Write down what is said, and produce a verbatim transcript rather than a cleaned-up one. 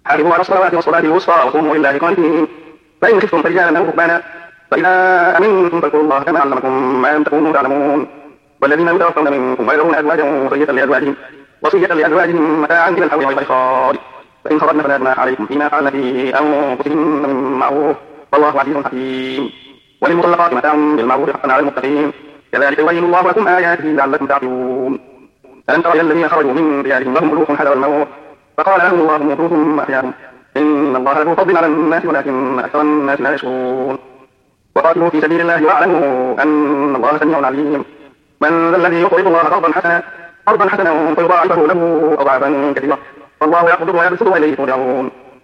حافظوا على الصلوات والصلاة الوسطى وقوموا لله قانتين. فإن خفتم فرجالا أو ركبانا فإذا أمنتم فاذكروا الله كما علمكم ما لم تكونوا تعلمون. والذين يتوفون منكم ويذرون أزواجا وصية لأزواجهم وصية لأزواجهم متاعا إلى الحول غير إخراج فإن خرجن فلا جناح عليكم فيما فعلن في أنفسهن من معروف والله عزيز حكيم. وللمطلقات متاع بالمعروف حقا على المتقين كذلك يبين الله لكم آياته لعلكم تعقلون. ألم تر إلى الذين خرجوا من ديارهم وهم ألوف حذر الموت فقال لهم الله موتوا ثم أحياهم إن الله له فضل على الناس ولكن أكثر الناس لا يشكرون. وقاتلوا في سبيل الله واعلموا أن الله سميع عليم. من ذا الذي يقرض الله قرضا حسنا قرضا حسنا فيضاعفه له أضعافا كثيرة والله يقبض ويبسط وإليه ترجعون.